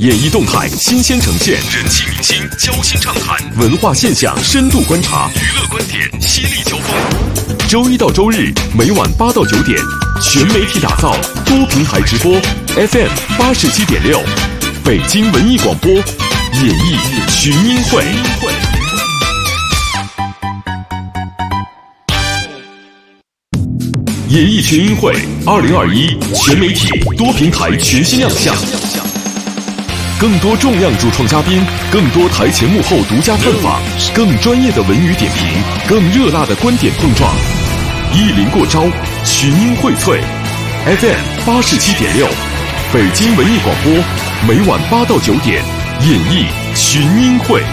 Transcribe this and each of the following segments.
演艺动态新鲜呈现，人气明星交心畅谈，文化现象深度观察，娱乐观点犀利交锋。周一到周日每晚8到9点，全媒体打造，多平台直播 ，FM 87.6，北京文艺广播，演艺群英会。演艺群英会2021全媒体多平台全新亮相，更多重量主创嘉宾，更多台前幕后独家探访，更专业的文娱点评，更热辣的观点碰撞。意林过招，群英荟萃 ，FM 87.6，北京文艺广播，每晚8到9点，演艺群英会。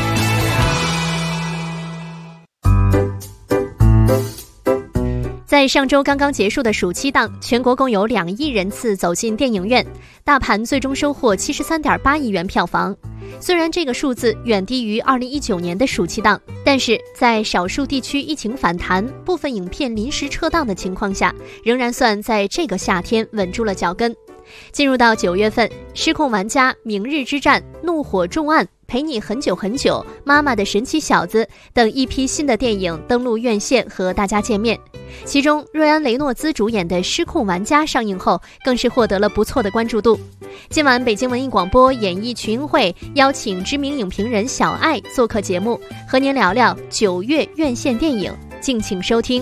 在上周刚刚结束的暑期档，全国共有2亿人次走进电影院，大盘最终收获73.8亿元票房。虽然这个数字远低于2019年的暑期档，但是在少数地区疫情反弹、部分影片临时撤档的情况下，仍然算在这个夏天稳住了脚跟。进入到9月份，《失控玩家》、《明日之战》、《怒火重案》、陪你很久很久、妈妈的神奇小子等一批新的电影登陆院线和大家见面。其中瑞安·雷诺兹主演的《失控玩家》上映后，更是获得了不错的关注度。今晚北京文艺广播演艺群英会邀请知名影评人小爱做客节目，和您聊聊9月院线电影，敬请收听。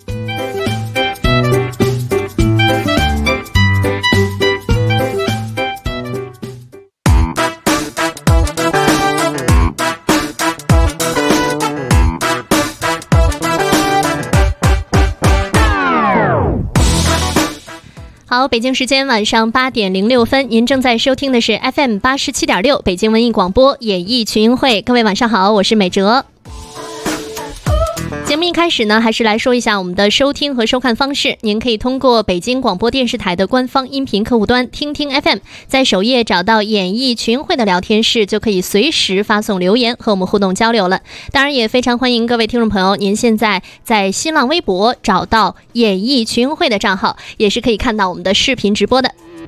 好，北京时间晚上8点06分，您正在收听的是 FM 87.6北京文艺广播演艺群英会。各位晚上好，我是美哲。节目一开始呢，还是来说一下我们的收听和收看方式。您可以通过北京广播电视台的官方音频客户端听听 FM， 在首页找到演艺群英会的聊天室，就可以随时发送留言和我们互动交流了。当然也非常欢迎各位听众朋友，您现在在新浪微博找到演艺群英会的账号，也是可以看到我们的视频直播的。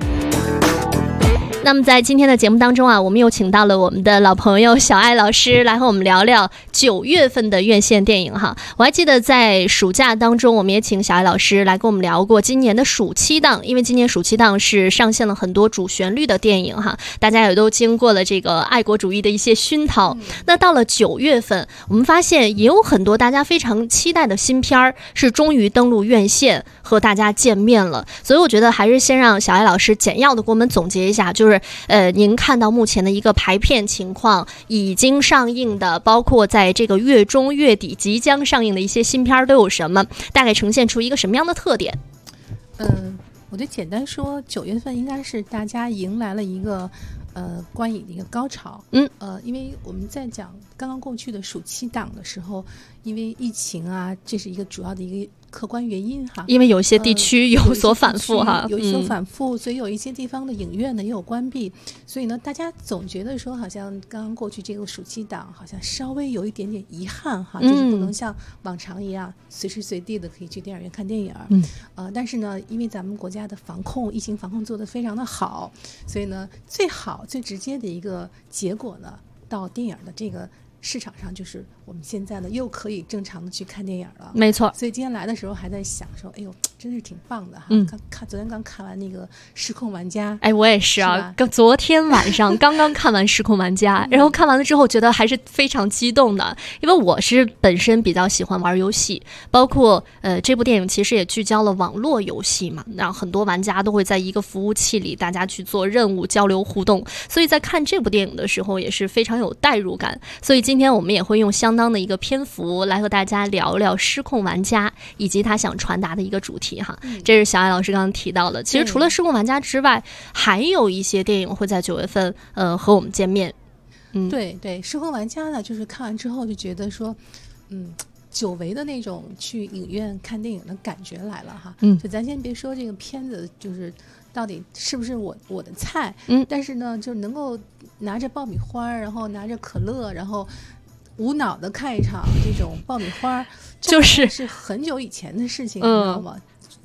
那么在今天的节目当中啊，我们又请到了我们的老朋友小爱老师来和我们聊聊9月份的院线电影哈。我还记得在暑假当中，我们也请小爱老师来跟我们聊过今年的暑期档，因为今年暑期档是上线了很多主旋律的电影哈，大家也都经过了这个爱国主义的一些熏陶。那到了9月份，我们发现也有很多大家非常期待的新片是终于登陆院线和大家见面了。所以我觉得还是先让小爱老师简要的给我们总结一下，就是您看到目前的一个排片情况，已经上映的，包括在这个月中月底即将上映的一些新片都有什么，大概呈现出一个什么样的特点？ 我就简单说，9月份应该是大家迎来了一个观影的一个高潮。因为我们在讲刚刚过去的暑期档的时候，因为疫情啊，这是一个主要的一个客观原因哈， 因为有些地区有所反复哈， 有所反复，所以有一些地方的影院呢也有关闭，所以呢，大家总觉得说，好像刚刚过去这个暑期档，好像稍微有一点点遗憾哈，就是不能像往常一样随时随地的可以去电影院看电影。但是呢，因为咱们国家的疫情防控做得非常的好，所以呢，最直接的一个结果呢，到电影的这个市场上，就是我们现在呢又可以正常的去看电影了。没错。所以今天来的时候还在想说，哎呦，真是挺棒的哈。昨天刚看完那个《失控玩家》。哎，我也是啊， 昨天晚上刚刚看完《失控玩家》然后看完了之后觉得还是非常激动的，因为我是本身比较喜欢玩游戏，包括这部电影其实也聚焦了网络游戏嘛，然后很多玩家都会在一个服务器里大家去做任务交流互动，所以在看这部电影的时候也是非常有代入感。所以今天我们也会用相当的一个篇幅来和大家聊聊《失控玩家》以及他想传达的一个主题哈。这是小爱老师刚刚提到的。其实除了《失控玩家》之外，还有一些电影会在9月份和我们见面。 对，《失控玩家》呢，就是看完之后就觉得说，久违的那种去影院看电影的感觉来了哈。就咱先别说这个片子就是到底是不是我的菜，但是呢，就能够拿着爆米花，然后拿着可乐，然后无脑的看一场这种爆米花，就是很久以前的事情，你知道吗？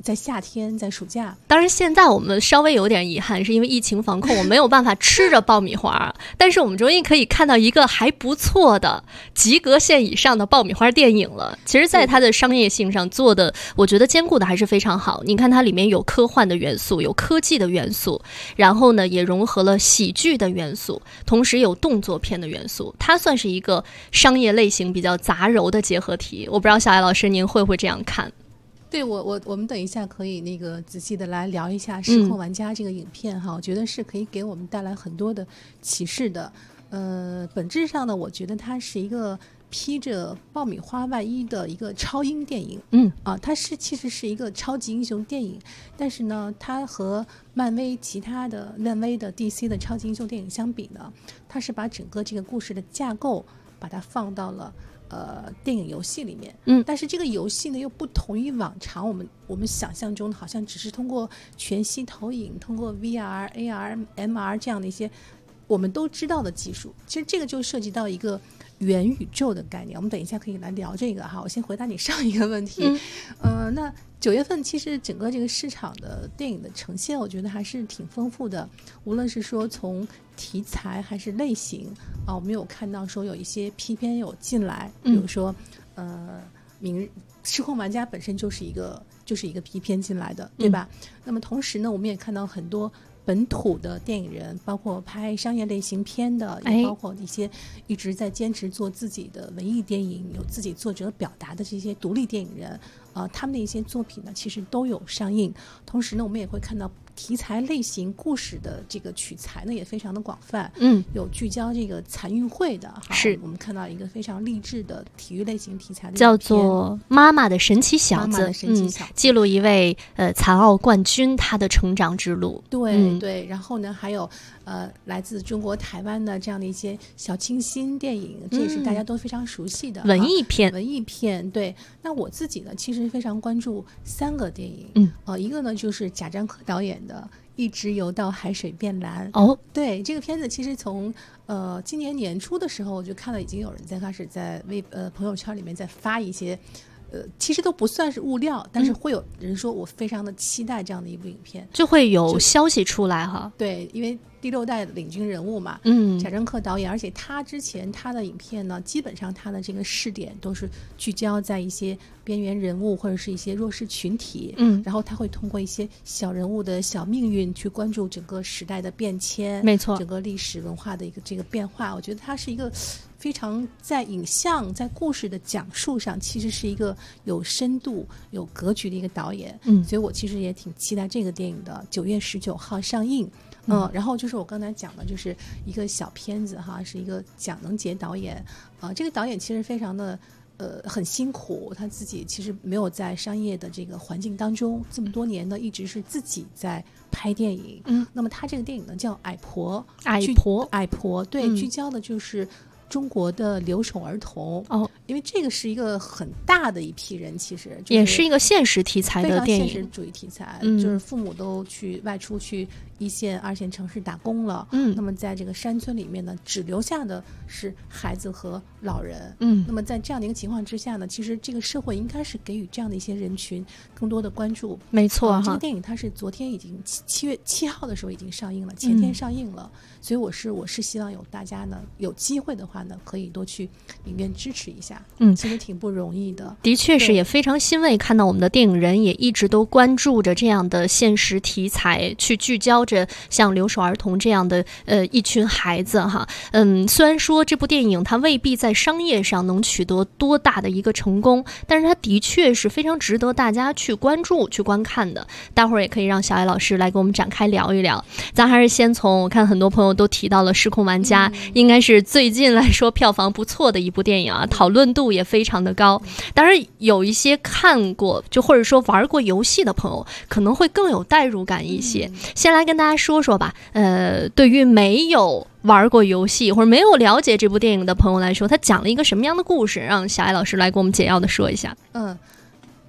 在夏天，在暑假。 当然现在我们稍微有点遗憾，是因为疫情防控，我没有办法吃着爆米花但是我们终于可以看到一个还不错的及格线以上的爆米花电影了。其实在它的商业性上做的，我觉得兼顾的还是非常好。你看它里面有科幻的元素，有科技的元素，然后呢也融合了喜剧的元素，同时有动作片的元素，它算是一个商业类型比较杂糅的结合体。我不知道小艾老师您会不会这样看？ 对，我们等一下可以仔细的来聊一下《失控玩家》这个影片哈，我觉得是可以给我们带来很多的启示的。本质上呢，我觉得它是一个披着爆米花外衣的一个超英电影。它其实是一个超级英雄电影，但是呢，它和漫威的 DC 的超级英雄电影相比呢，它是把整个这个故事的架构把它放到了电影游戏里面。但是这个游戏呢又不同于往常我们想象中的好像只是通过全息投影，通过 VR、AR、MR 这样的一些我们都知道的技术。其实这个就涉及到一个元宇宙的概念，我们等一下可以来聊这个哈。我先回答你上一个问题。那9月份其实整个这个市场的电影的呈现，我觉得还是挺丰富的，无论是说从题材还是类型我们有看到说有一些批片有进来，比如说失控玩家本身就是一个批片进来的，对吧？那么同时呢，我们也看到很多本土的电影人，包括拍商业类型片的，也包括一些一直在坚持做自己的文艺电影，有自己作者表达的这些独立电影人他们的一些作品呢其实都有上映。同时呢，我们也会看到题材类型故事的这个取材呢也非常的广泛。有聚焦这个残运会的是我们看到一个非常励志的体育类型题材的叫做妈妈的神奇小子，记录一位残奥冠军他的成长之路。 对，然后呢还有来自中国台湾的这样的一些小清新电影，这也是大家都非常熟悉的文艺片。 对，那我自己呢其实非常关注3个电影。一个呢就是贾樟柯导演的一直游到海水变蓝。对，这个片子其实从今年年初的时候我就看到已经有人开始在朋友圈里面在发一些其实都不算是物料，但是会有人说我非常的期待这样的一部影片， 就会有消息出来哈。 对，因为第6代领军人物嘛，贾樟柯导演，而且他之前他的影片呢，基本上他的这个视点都是聚焦在一些边缘人物或者是一些弱势群体，然后他会通过一些小人物的小命运去关注整个时代的变迁， 没错， 整个历史文化的一个这个变化。我觉得他是一个非常在影像在故事的讲述上其实是一个有深度有格局的一个导演。所以我其实也挺期待这个电影的9月19号上映。然后就是我刚才讲的就是一个小片子哈，是一个蒋能杰导演。这个导演其实非常的很辛苦，他自己其实没有在商业的这个环境当中这么多年呢，一直是自己在拍电影。那么他这个电影呢叫矮婆，对，聚焦的就是中国的留守儿童。因为这个是一个很大的一批人，其实、 也是一个现实题材的电影， 现实主义题材。就是父母都外出去1线2线城市打工了，那么在这个山村里面呢，只留下的是孩子和老人。那么在这样的一个情况之下呢，其实这个社会应该是给予这样的一些人群更多的关注。 没错， 这个电影它是昨天已经7月7号的时候已经上映了，前天上映了。所以我是希望有大家呢有机会的话呢，可以多去影院支持一下。其实挺不容易的。 的确是，也非常欣慰看到我们的电影人也一直都关注着这样的现实题材，去聚焦着像留守儿童这样的一群孩子哈。虽然说这部电影它未必在商业上能取得多大的一个成功，但是它的确是非常值得大家去关注去观看的。待会儿也可以让小艾老师来给我们展开聊一聊。咱还是先从我看很多朋友都提到了《失控玩家》，应该是最近来说票房不错的一部电影啊，讨论度也非常的高。当然有一些看过就或者说玩过游戏的朋友可能会更有代入感一些。先来跟大家说说吧，对于没有玩过游戏或者没有了解这部电影的朋友来说，他讲了一个什么样的故事？让小艾老师来给我们简要的说一下。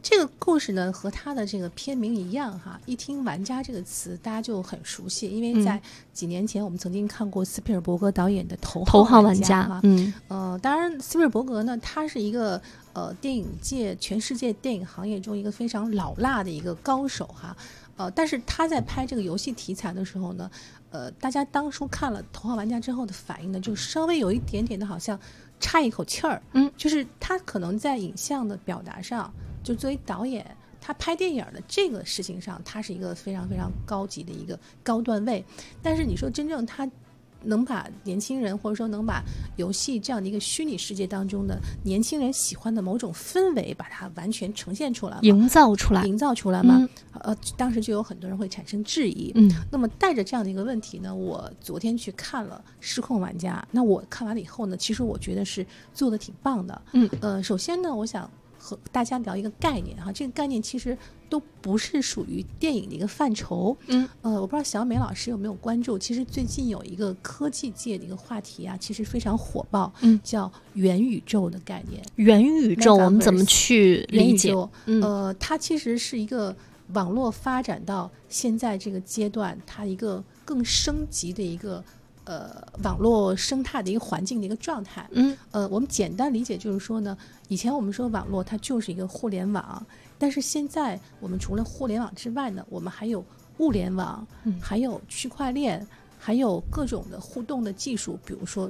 这个故事呢和它的这个片名一样哈，一听玩家这个词大家就很熟悉，因为在几年前我们曾经看过斯皮尔伯格导演的头号玩家哈。当然斯皮尔伯格呢他是一个电影界全世界电影行业中一个非常老辣的一个高手哈。但是他在拍这个游戏题材的时候呢，大家当初看了《头号玩家》之后的反应呢，就稍微有一点点的好像差一口气儿。就是他可能在影像的表达上，就作为导演，他拍电影的这个事情上，他是一个非常非常高级的一个高段位。但是你说真正他能把年轻人或者说能把游戏这样的一个虚拟世界当中的年轻人喜欢的某种氛围把它完全呈现出来吗？ 营造出来吗？ 当时就有很多人会产生质疑。那么带着这样的一个问题呢，我昨天去看了《失控玩家》，那我看完了以后呢，其实我觉得是做的挺棒的。首先呢，我想和大家聊一个概念哈，这个概念其实都不是属于电影的一个范畴。我不知道小美老师有没有关注，其实最近有一个科技界的一个话题啊，其实非常火爆，叫元宇宙的概念。 元宇宙我们怎么去理解？ 它其实是一个网络发展到现在这个阶段，它一个更升级的一个网络生态的一个环境的一个状态。我们简单理解就是说呢，以前我们说网络它就是一个互联网，但是现在我们除了互联网之外呢，我们还有物联网，还有区块链，还有各种的互动的技术，比如说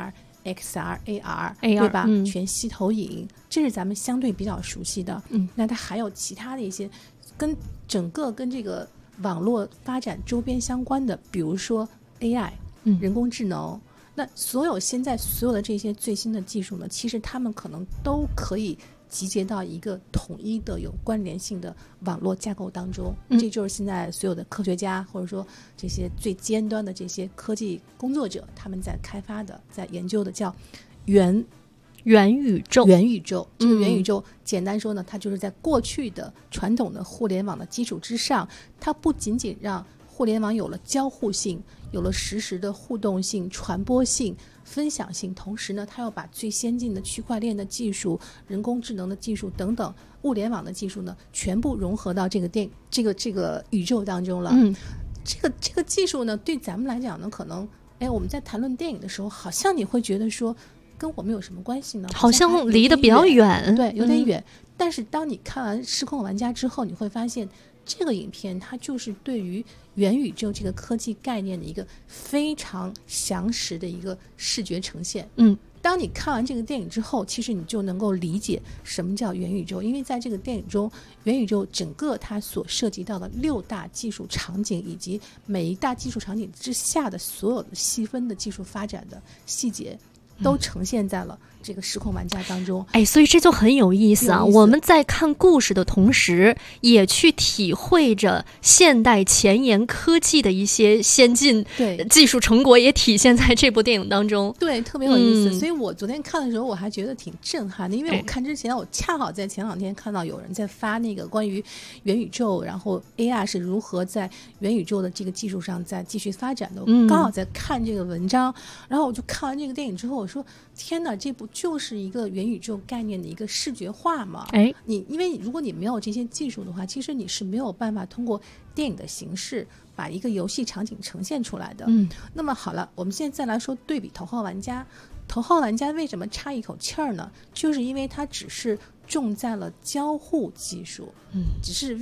VR、XR、AR， 对吧？全息投影，这是咱们相对比较熟悉的。那它还有其他的一些跟这个网络发展周边相关的，比如说 AI。人工智能，那现在所有的这些最新的技术呢，其实他们可能都可以集结到一个统一的有关联性的网络架构当中。这就是现在所有的科学家或者说这些最尖端的这些科技工作者他们在开发的在研究的叫元宇宙。这个元宇宙简单说呢，它就是在过去的传统的互联网的基础之上，它不仅仅让互联网有了交互性，有了实时的互动性、传播性、分享性，同时呢，它要把最先进的区块链的技术、人工智能的技术等等物联网的技术呢，全部融合到这个宇宙当中了。这个技术呢，对咱们来讲呢，可能我们在谈论电影的时候，好像你会觉得说跟我们有什么关系呢？ 好像离得比较远， 对，有点远。但是当你看完《失控玩家》之后，你会发现这个影片它就是对于元宇宙这个科技概念的一个非常详实的一个视觉呈现。当你看完这个电影之后，其实你就能够理解什么叫元宇宙，因为在这个电影中，元宇宙整个它所涉及到的6大技术场景，以及每一大技术场景之下的所有的细分的技术发展的细节，都呈现在了这个失控玩家当中。 所以这就很有意思啊！我们在看故事的同时，也去体会着现代前沿科技的一些先进技术成果，也体现在这部电影当中。 对，特别有意思。所以我昨天看的时候，我还觉得挺震撼的，因为我看之前，我恰好在前2天看到有人在发那个关于元宇宙，然后 AR 是如何在元宇宙的这个技术上再继续发展的。我刚好在看这个文章，然后我就看完这个电影之后，我说天哪，这部就是一个元宇宙概念的一个视觉化嘛。因为如果你没有这些技术的话，其实你是没有办法通过电影的形式把一个游戏场景呈现出来的。那么好了，我们现在再来说对比头号玩家。头号玩家为什么差一口气儿呢？就是因为它只是重在了交互技术，只是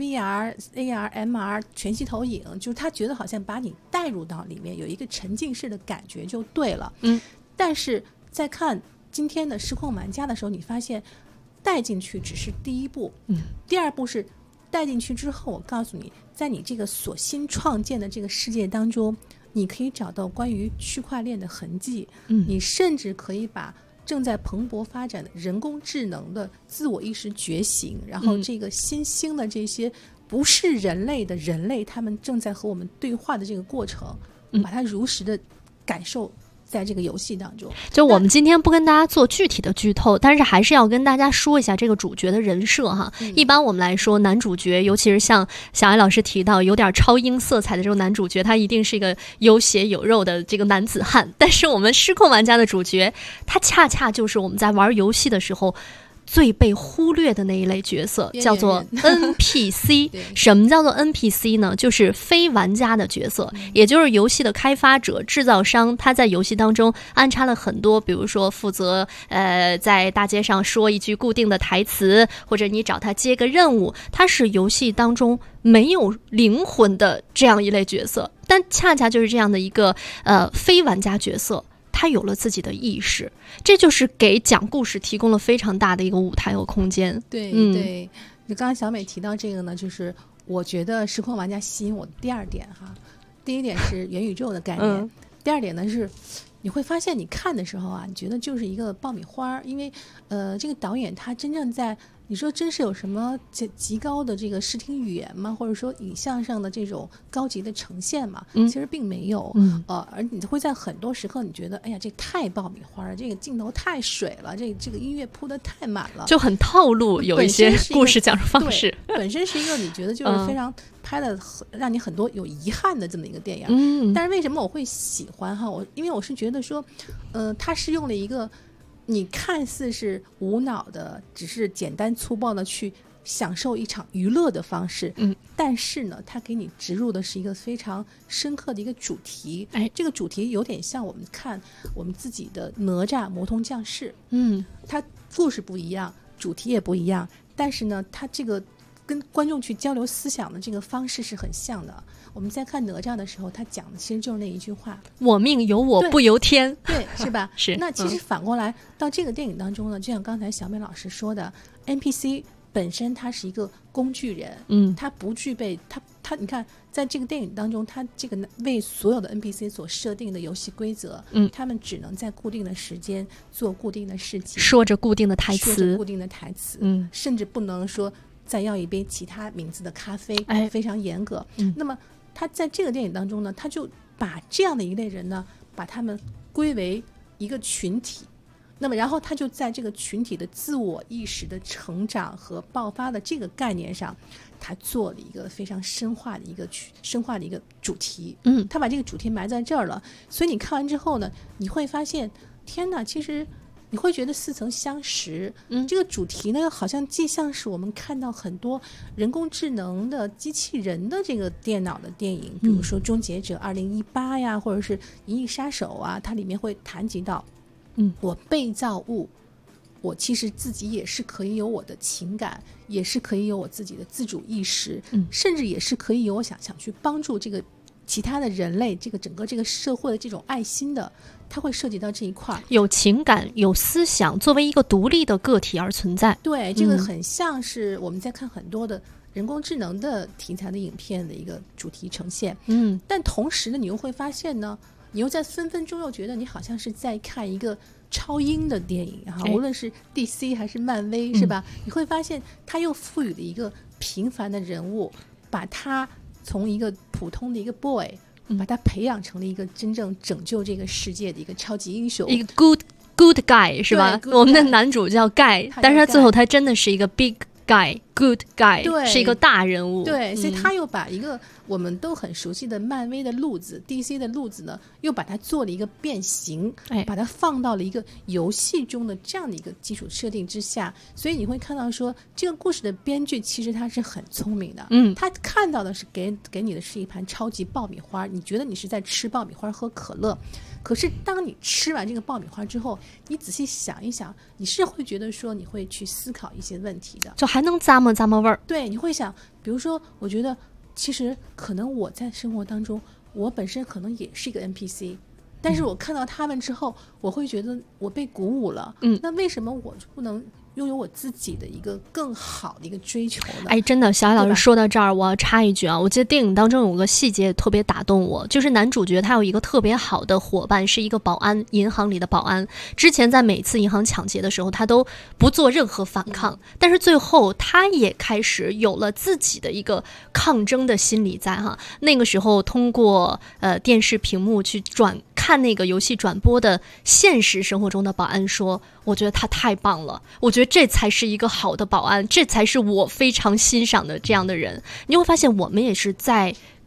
VR、AR、MR 全息投影，就是他觉得好像把你带入到里面，有一个沉浸式的感觉就对了。但是在看今天的失控玩家的时候，你发现带进去只是第一步，第二步是带进去之后，我告诉你，在你这个所新创建的这个世界当中，你可以找到关于区块链的痕迹，你甚至可以把正在蓬勃发展的人工智能的自我意识觉醒，然后这个新兴的这些不是人类的人类，他们正在和我们对话的这个过程，把它如实的感受在这个游戏当中。 就我们今天不跟大家做具体的剧透，但是还是要跟大家说一下这个主角的人设哈。一般我们来说，男主角尤其是像小艾老师提到有点超英色彩的这种男主角，他一定是一个有血有肉的这个男子汉。但是我们失控玩家的主角，他恰恰就是我们在玩游戏的时候最被忽略的那一类角色，叫做 NPC 什么叫做 NPC 呢？就是非玩家的角色，也就是游戏的开发者、制造商，他在游戏当中安插了很多，比如说负责在大街上说一句固定的台词，或者你找他接个任务，他是游戏当中没有灵魂的这样一类角色。但恰恰就是这样的一个非玩家角色，他有了自己的意识，这就是给讲故事提供了非常大的一个舞台和空间。 对对，就刚刚小美提到这个呢，就是我觉得时空玩家吸引我的第二点哈。第一点是元宇宙的概念，第二点呢是你会发现你看的时候啊，你觉得就是一个爆米花，因为这个导演他真正在你说真是有什么极高的这个视听语言吗？或者说影像上的这种高级的呈现嘛？其实并没有。而你会在很多时刻你觉得，哎呀，这太爆米花了，这个镜头太水了，这个音乐铺得太满了， 就很套路，有一些故事讲述方式。 本身是一个你觉得就是非常拍的让你很多有遗憾的这么一个电影。但是为什么我会喜欢哈？因为我是觉得说，它是用了一个你看似是无脑的，只是简单粗暴的去享受一场娱乐的方式，但是呢，它给你植入的是一个非常深刻的一个主题。这个主题有点像我们看我们自己的哪吒魔童降世，它故事不一样，主题也不一样，但是呢，它这个跟观众去交流思想的这个方式是很像的。我们在看哪吒的时候，他讲的其实就是那一句话：“我命由我不由天。”对，是吧？是。那其实反过来到这个电影当中呢，就像刚才小美老师说的 ，NPC 本身它是一个工具人，它不具备它你看，在这个电影当中，它这个为所有的 NPC 所设定的游戏规则，他们只能在固定的时间做固定的事情，说着固定的台词，甚至不能说再要一杯其他名字的咖啡，非常严格。那么他在这个电影当中呢，他就把这样的一类人呢，把他们归为一个群体，那么然后他就在这个群体的自我意识的成长和爆发的这个概念上，他做了一个非常深化的一个主题。他把这个主题埋在这儿了，所以你看完之后呢，你会发现天哪，其实你会觉得似曾相识。这个主题呢，好像既像是我们看到很多人工智能的机器人的这个电脑的电影，比如说《终结者2018》呀，或者是《银翼杀手》啊，它里面会谈及到，我被造物，我其实自己也是可以有我的情感，也是可以有我自己的自主意识，甚至也是可以有我想去帮助这个其他的人类，这个整个这个社会的这种爱心的，它会涉及到这一块，有情感有思想，作为一个独立的个体而存在。对，这个很像是我们在看很多的人工智能的题材的影片的一个主题呈现。但同时呢，你又会发现呢，你又在分分钟又觉得你好像是在看一个超英的电影哈，无论是 DC 还是漫威，是吧？你会发现他又赋予了一个平凡的人物，把他从一个普通的一个 boy，把他培养成了一个真正拯救这个世界的一个超级英雄，一个 good guy， 是吧？我们的男主叫 Guy， 但是他最后他真的是一个 big guy。Good guy， 是一个大人物。对，所以他又把一个我们都很熟悉的漫威的路子 DC 的路子呢，又把它做了一个变形，把它放到了一个游戏中的这样的一个基础设定之下。所以你会看到说，这个故事的编剧其实他是很聪明的。他看到的是给你的是一盘超级爆米花，你觉得你是在吃爆米花喝可乐，可是当你吃完这个爆米花之后，你仔细想一想，你是会觉得说你会去思考一些问题的，就还能咂摸味儿。对，你会想，比如说我觉得其实可能我在生活当中，我本身可能也是一个 NPC， 但是我看到他们之后，我会觉得我被鼓舞了。那为什么我不能拥有我自己的一个更好的一个追求呢？真的，小艾老师说到这儿，我要插一句啊，我记得电影当中有个细节特别打动我，就是男主角他有一个特别好的伙伴，是一个保安，银行里的保安。之前在每次银行抢劫的时候，他都不做任何反抗，但是最后他也开始有了自己的一个抗争的心理在哈。那个时候通过电视屏幕去看那个游戏转播的现实生活中的保安说，我觉得他太棒了，我觉得这才是一个好的保安，这才是我非常欣赏的这样的人。你会发现我们也是在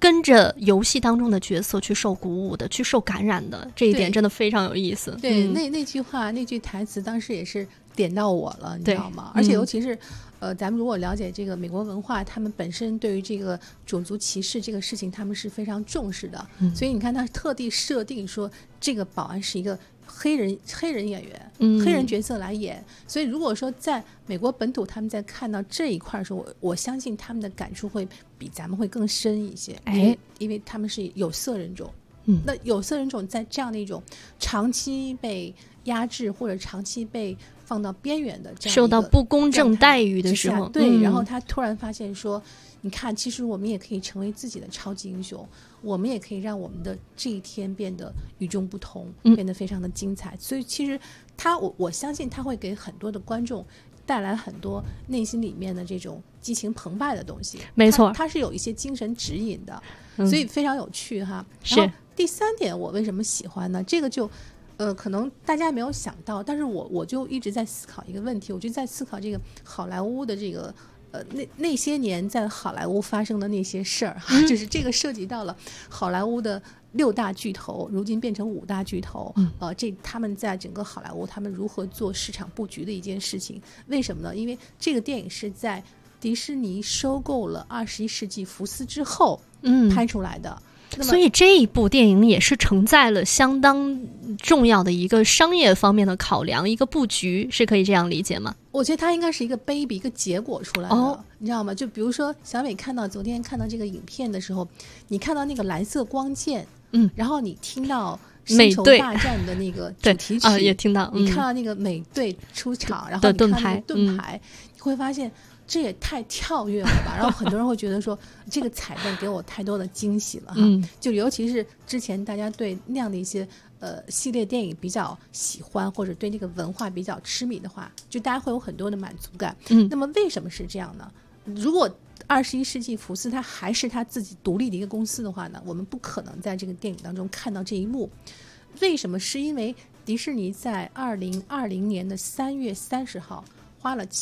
跟着游戏当中的角色去受鼓舞的，去受感染的，这一点真的非常有意思。 对，那句话那句台词当时也是点到我了，你知道吗？而且尤其是咱们如果了解这个美国文化，他们本身对于这个种族歧视这个事情他们是非常重视的，所以你看他特地设定说这个保安是一个黑人演员，黑人角色来演，所以如果说在美国本土他们在看到这一块的时候，我相信他们的感触会比咱们会更深一些，因为他们是有色人种，那有色人种在这样的一种长期被压制或者长期被放到边缘的这样受到不公正待遇的时候， 对，然后他突然发现说，你看，其实我们也可以成为自己的超级英雄，我们也可以让我们的这一天变得与众不同，变得非常的精彩。所以其实我相信他会给很多的观众带来很多内心里面的这种激情澎湃的东西。 没错， 他是有一些精神指引的，所以非常有趣哈。 是。 然后第三点，我为什么喜欢呢？这个就可能大家没有想到，但是我就一直在思考一个问题，我就在思考这个好莱坞的这个那些年在好莱坞发生的那些事儿哈，就是这个涉及到了好莱坞的6大巨头，如今变成5大巨头，他们在整个好莱坞他们如何做市场布局的一件事情。为什么呢？因为这个电影是在迪士尼收购了21世纪福斯之后拍出来的。 所以这一部电影也是承载了相当重要的一个商业方面的考量，一个布局，是可以这样理解吗？ 我觉得它应该是一个 baby 一个结果出来的，你知道吗？就比如说小美昨天看到这个影片的时候，你看到那个蓝色光剑，然后你听到星球大战的那个主题曲， 也听到， 你看到那个美队出场，然后你看到那个盾牌，你会发现这也太跳跃了吧。然后很多人会觉得说这个彩蛋给我太多的惊喜了哈，就尤其是之前大家对那样的一些系列电影比较喜欢，或者对那个文化比较痴迷的话，就大家会有很多的满足感。那么为什么是这样呢？如果21世纪福斯它还是它自己独立的一个公司的话呢，我们不可能在这个电影当中看到这一幕。为什么？是因为迪士尼在2020年的3月30号花了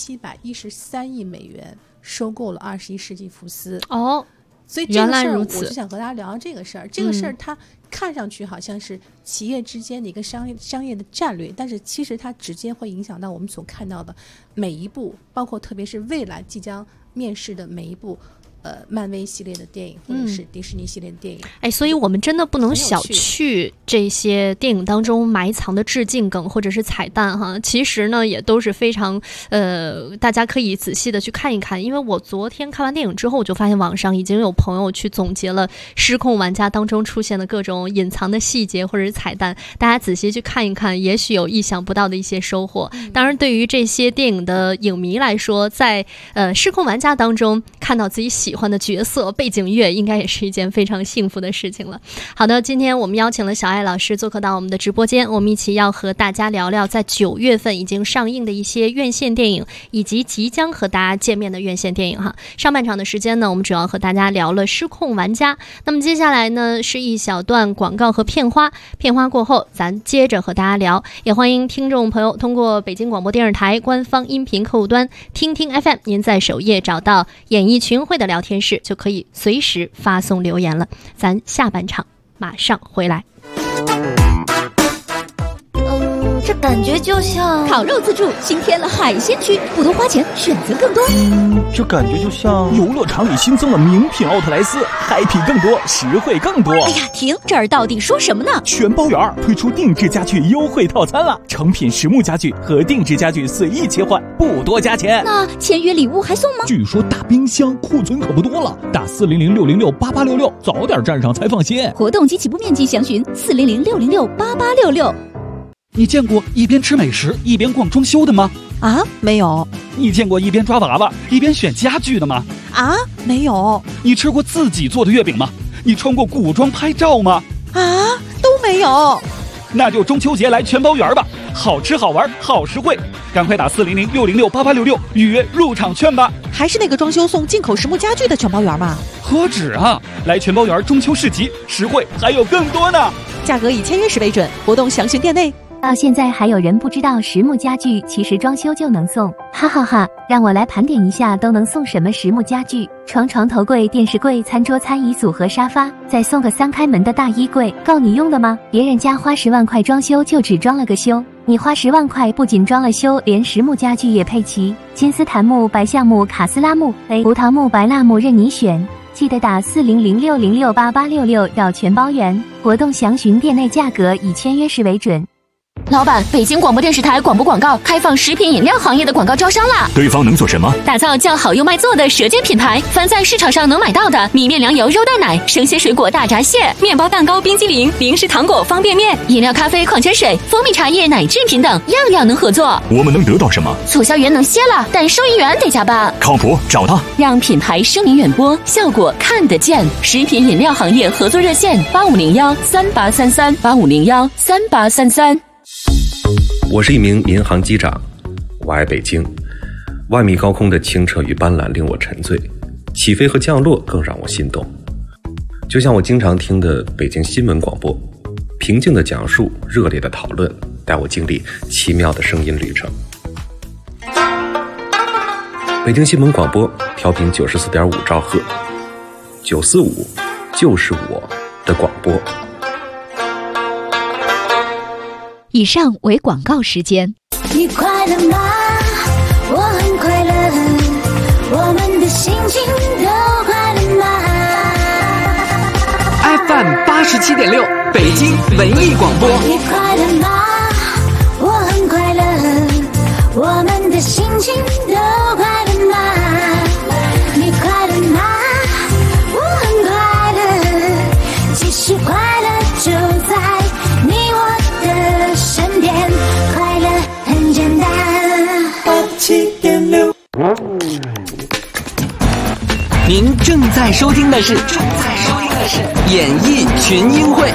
713亿美元收购了21世纪福斯。所以这个事儿我就想和大家聊聊这个事儿。这个事儿它看上去好像是企业之间的一个商业的战略，但是其实它直接会影响到我们所看到的每一部，包括特别是未来即将面世的每一部漫威系列的电影或者是迪士尼系列的电影。 所以我们真的不能小觑这些电影当中埋藏的致敬梗或者是彩蛋哈。其实呢也都是非常大家可以仔细的去看一看。因为我昨天看完电影之后，我就发现网上已经有朋友去总结了失控玩家当中出现的各种隐藏的细节或者是彩蛋，大家仔细去看一看，也许有意想不到的一些收获。当然对于这些电影的影迷来说，在失控玩家当中看到自己喜欢的角色背景乐，应该也是一件非常幸福的事情了。好的，今天我们邀请了小艾老师做客到我们的直播间，我们一起要和大家聊聊在9月份已经上映的一些院线电影，以及即将和大家见面的院线电影哈。上半场的时间呢，我们主要和大家聊了失控玩家，那么接下来呢是一小段广告和片花过后，咱接着和大家聊。也欢迎听众朋友通过北京广播电视台官方音频客户端听听 FM， 您在首页找到演艺群会的聊天室，就可以随时发送留言了。咱下半场马上回来。 这感觉就像烤肉自助新添了海鲜区，不多花钱，选择更多。 这感觉就像游乐场里新增了名品奥特莱斯，嗨皮更多，实惠更多。 哎呀，停！这儿到底说什么呢？ 全包圆推出定制家具优惠套餐了，成品实木家具和定制家具随意切换，不多加钱。 那签约礼物还送吗？ 据说大冰箱库存可不多了，打400-606-8866，早点站上才放心。 活动及起步面积详询400-606-8866。 你见过一边吃美食一边逛装修的吗？ 啊，没有。 你见过一边抓娃娃一边选家具的吗？ 啊，没有。 你吃过自己做的月饼吗？你穿过古装拍照吗？ 啊，都没有。 那就中秋节来全包圆吧，好吃好玩好实惠，赶快打400-606-8866预约入场券吧。 还是那个装修送进口实木家具的全包圆吗？ 何止啊，来全包圆中秋市集，实惠还有更多呢。 价格以签约时为准，活动详询店内。 到现在还有人不知道实木家具其实装修就能送，哈哈哈！让我来盘点一下都能送什么实木家具：床头柜、电视柜、餐桌、餐椅组合、沙发，再送个3开门的大衣柜，够你用的吗？别人家花10万块装修就只装了个修，你花10万块不仅装了修，连实木家具也配齐，金丝檀木、白橡木、卡斯拉木、葡萄木、白蜡木任你选。记得打4006068866绕全包圆，活动详询店内价格，以签约时为准。 老板，北京广播电视台广播广告开放食品饮料行业的广告招商啦！ 对方能做什么？ 打造叫好又卖座的舌尖品牌，凡在市场上能买到的米面粮油肉蛋奶、生鲜水果大闸蟹、面包蛋糕冰激凌、零食糖果方便面、饮料咖啡矿泉水、蜂蜜茶叶奶制品等，样样能合作。 我们能得到什么？ 促销员能歇了，但收银员得加班。 靠谱，找他， 让品牌声名远播，效果看得见。食品饮料行业合作热线8501383385013833。 我是一名民航机长，我爱北京。万米高空的清澈与斑斓令我沉醉，起飞和降落更让我心动。就像我经常听的北京新闻广播，平静的讲述，热烈的讨论，带我经历奇妙的声音旅程。北京新闻广播调频94.5兆赫，945就是我的广播。 以上为广告时间。 你快乐吗？我很快乐，我们的心情都快乐吗？ FM 87.6北京文艺广播。 你快乐吗？我很快乐，我们的心情都快乐吗？你快乐吗？我很快乐，其实快乐就在你我的身边，快乐很简单。87.6。 您正在收听的是演艺群英会。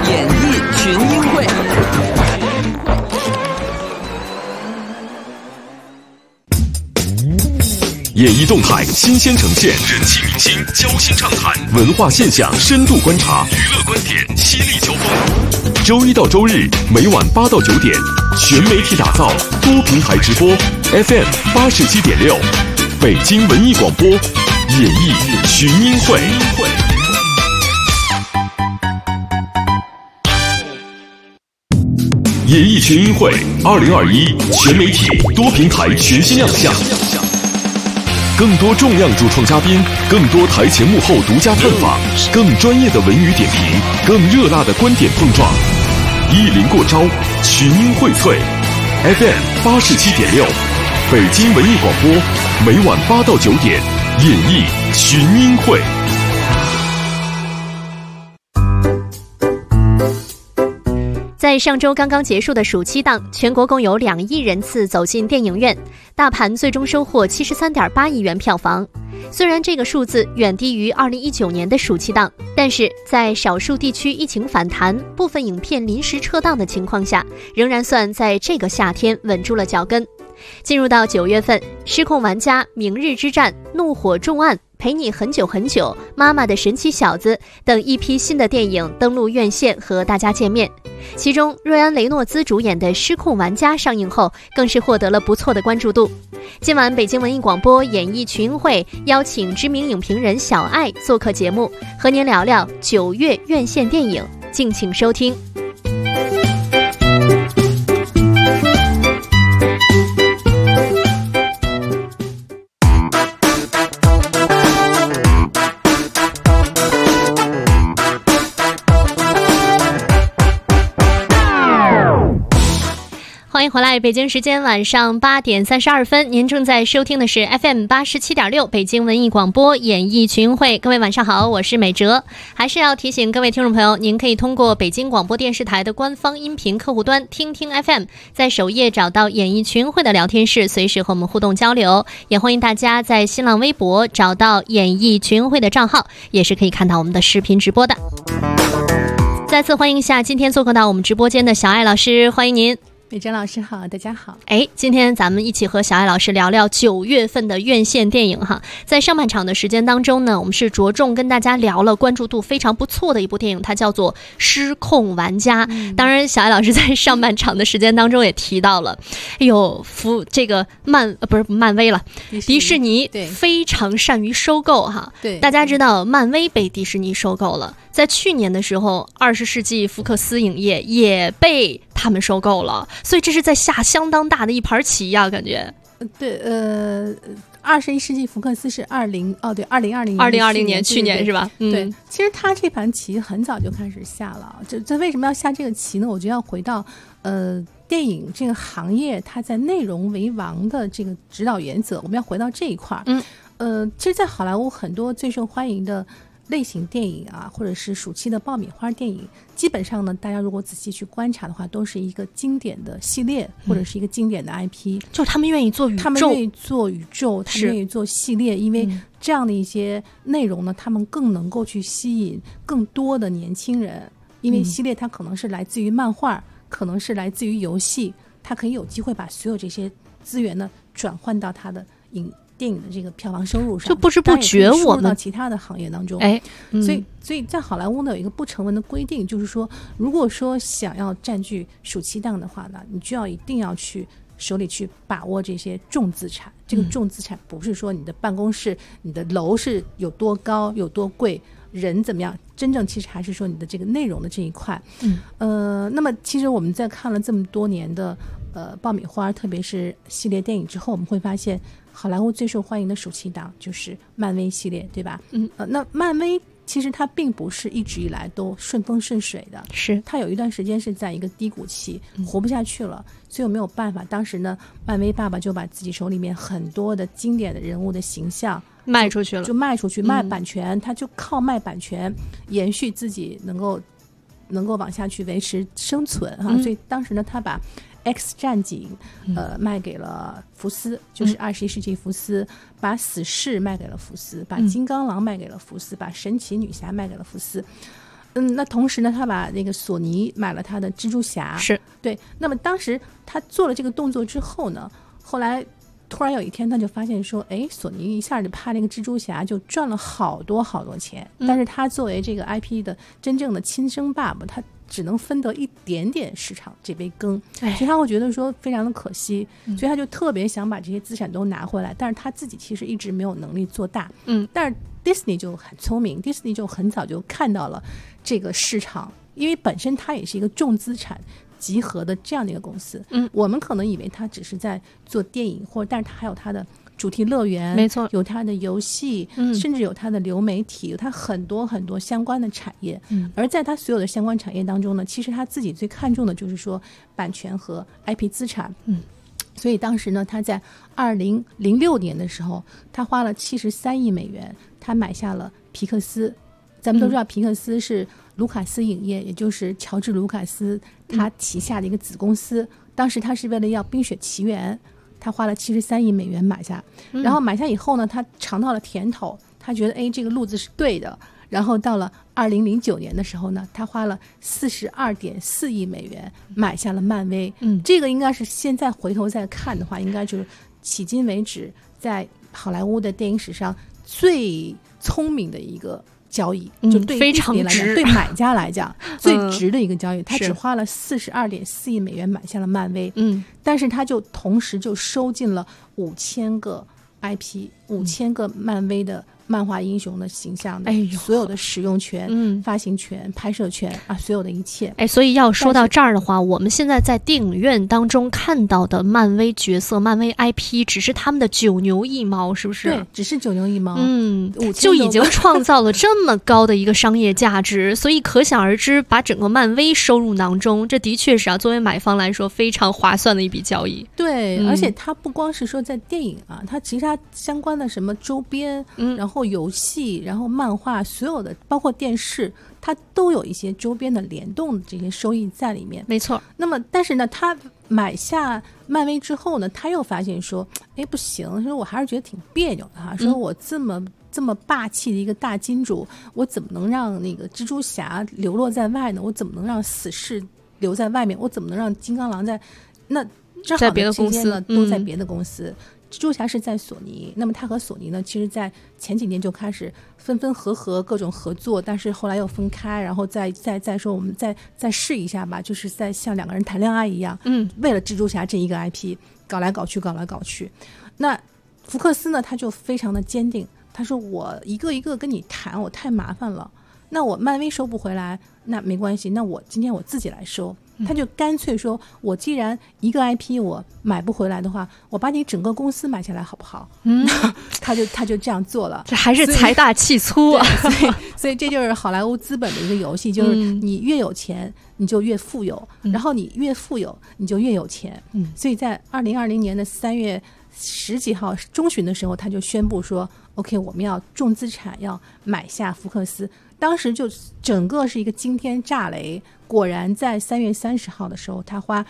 演艺动态新鲜呈现，人气明星交心畅谈，文化现象深度观察，娱乐观点犀利交锋。周一到周日每晚8到9点，全媒体打造，多平台直播 FM 87.6，北京文艺广播，演艺群英会。演艺群英会2021全媒体多平台全新亮相。更多重量主创嘉宾，更多台前幕后独家探访，更专业的文娱点评，更热辣的观点碰撞，一临过招，群英荟萃。FM 87.6，北京文艺广播，每晚8到9点，演艺群英会。 在上周刚刚结束的暑期档，全国共有2亿人次走进电影院，大盘最终收获73.8亿元票房。虽然这个数字远低于2019年的暑期档，但是在少数地区疫情反弹、部分影片临时撤档的情况下，仍然算在这个夏天稳住了脚跟。进入到9月份，《失控玩家》、《明日之战》、《怒火重案》、陪你很久很久、妈妈的神奇小子等一批新的电影登陆院线和大家见面。其中瑞安雷诺兹主演的《失控玩家》上映后，更是获得了不错的关注度。今晚北京文艺广播演艺群英会邀请知名影评人小爱做客节目，和您聊聊9月院线电影，敬请收听。欢迎回来，北京时间晚上8点32分，您正在收听的是 FM 87.6北京文艺广播演艺群英会。各位晚上好，我是美哲。还是要提醒各位听众朋友，您可以通过北京广播电视台的官方音频客户端听听 FM， 在首页找到演艺群英会的聊天室，随时和我们互动交流。也欢迎大家在新浪微博找到演艺群英会的账号，也是可以看到我们的视频直播的。再次欢迎一下今天做客到我们直播间的小爱老师，欢迎您。 美珍老师好，大家好。 今天咱们一起和小艾老师聊聊9月份的院线电影哈。在上半场的时间当中呢，我们是着重跟大家聊了关注度非常不错的一部电影，它叫做《失控玩家》。当然，小艾老师在上半场的时间当中也提到了，这个漫威了，迪士尼非常善于收购哈。 对， 大家知道漫威被迪士尼收购了，在去年的时候，20世纪福克斯影业也被他们收购了，所以这是在下相当大的一盘棋呀，感觉。 对，21世纪福克斯是2020年去年是吧？ 对，其实他这盘棋很早就开始下了。这为什么要下这个棋呢？我觉得要回到电影这个行业它在内容为王的这个指导原则，我们要回到这一块。其实，在好莱坞很多最受欢迎的类型电影啊，或者是暑期的爆米花电影，基本上呢，大家如果仔细去观察的话，都是一个经典的系列，或者是一个经典的 IP。 就是他们愿意做宇宙， 他们愿意做系列，因为这样的一些内容呢，他们更能够去吸引更多的年轻人。因为系列它可能是来自于漫画，可能是来自于游戏，它可以有机会把所有这些资源呢转换到它的电影的这个票房收入上， 就不知不觉我们到其他的行业当中。所以在好莱坞呢有一个不成文的规定，就是说，如果说想要占据暑期档的话呢，你就一定要去手里去把握这些重资产。这个重资产不是说你的办公室、你的楼是有多高、有多贵，人怎么样，真正其实还是说你的这个内容的这一块。那么其实我们在看了这么多年的爆米花，特别是系列电影之后，我们会发现好莱坞最受欢迎的暑期档就是漫威系列，对吧？那漫威其实它并不是一直以来都顺风顺水的， 是它有一段时间是在一个低谷期，活不下去了，所以我没有办法。当时呢，漫威爸爸就把自己手里面很多的经典的人物的形象卖出去了， 就卖出去，卖版权，他就靠卖版权延续自己能够往下去维持生存哈。所以当时呢，他把X 战警卖给了福斯，就是21世纪福斯，把死侍卖给了福斯，把金刚狼卖给了福斯，把神奇女侠卖给了福斯。那同时呢，他把那个索尼买了他的蜘蛛侠， 是对。那么当时他做了这个动作之后呢，后来突然有一天他就发现说，索尼一下就拍那个蜘蛛侠就赚了好多好多钱，但是他作为这个 IP 的真正的亲生爸爸，他只能分得一点点市场这杯羹，所以他会觉得说非常的可惜，所以他就特别想把这些资产都拿回来，但是他自己其实一直没有能力做大。但是 Disney 就很聪明， Disney 就很早就看到了这个市场，因为本身它也是一个重资产集合的这样的一个公司。我们可能以为它只是在做电影，但是它还有它的主题乐园， 没错， 有它的游戏，甚至有它的流媒体，有它很多很多相关的产业。而在它所有的相关产业当中呢，其实他自己最看重的就是说版权和 IP 资产。所以当时呢，他在2006年的时候，他花了73亿美元，他买下了皮克斯。咱们都知道皮克斯是卢卡斯影业，也就是乔治·卢卡斯他旗下的一个子公司。当时他是为了要《冰雪奇缘》，他花了73亿美元买下。然后买下以后呢，他尝到了甜头，他觉得这个路子是对的。然后到了2009年的时候呢，他花了42.4亿美元买下了漫威。这个应该是现在回头再看的话，应该就是迄今为止在好莱坞的电影史上最聪明的一个交易，就对非常值， 对买家来讲最值的一个交易。他只花了42.4亿美元买下了漫威，但是他就同时就收进了5000个 IP， 5000个漫威的漫画英雄的形象的所有的使用权、发行权、拍摄权啊，所有的一切。 所以要说到这儿的话，我们现在在电影院当中看到的漫威角色、漫威 IP 只是他们的九牛一毛，是不是？ 对，只是九牛一毛。 就已经创造了这么高的一个商业价值，所以可想而知，把整个漫威收入囊中，这的确是作为买方来说非常划算的一笔交易。 对，而且它不光是说在电影啊，它其他相关的什么周边，然后游戏，然后漫画，所有的包括电视，它都有一些周边的联动的这些收益在里面。 没错。 那么但是呢，他买下漫威之后呢，他又发现说不行，说我还是觉得挺别扭的哈，说我这么霸气的一个大金主，我怎么能让那个蜘蛛侠流落在外呢？我怎么能让死侍留在外面？我怎么能让金刚狼在那正好的期间呢都在别的公司。蜘蛛侠是在索尼，那么他和索尼呢，其实在前几年就开始分分合合各种合作，但是后来又分开，然后再说我们再试一下吧，就是在像两个人谈恋爱一样，为了蜘蛛侠这一个 IP 搞来搞去。那福克斯呢，他就非常的坚定，他说我一个一个跟你谈，我太麻烦了，那我漫威收不回来，那没关系，那我今天我自己来收。他就干脆说，我既然一个 IP 我买不回来的话，我把你整个公司买下来好不好？他就这样做了。 这还是财大气粗啊！ 所以这就是好莱坞资本的一个游戏，就是你越有钱你就越富有，然后你越富有你就越有钱。所以在2020年的3月10几号中旬的时候，他就宣布说 OK 我们要重资产要买下福克斯。当时就整个是一个惊天炸雷，果然在3月30号的时候，他花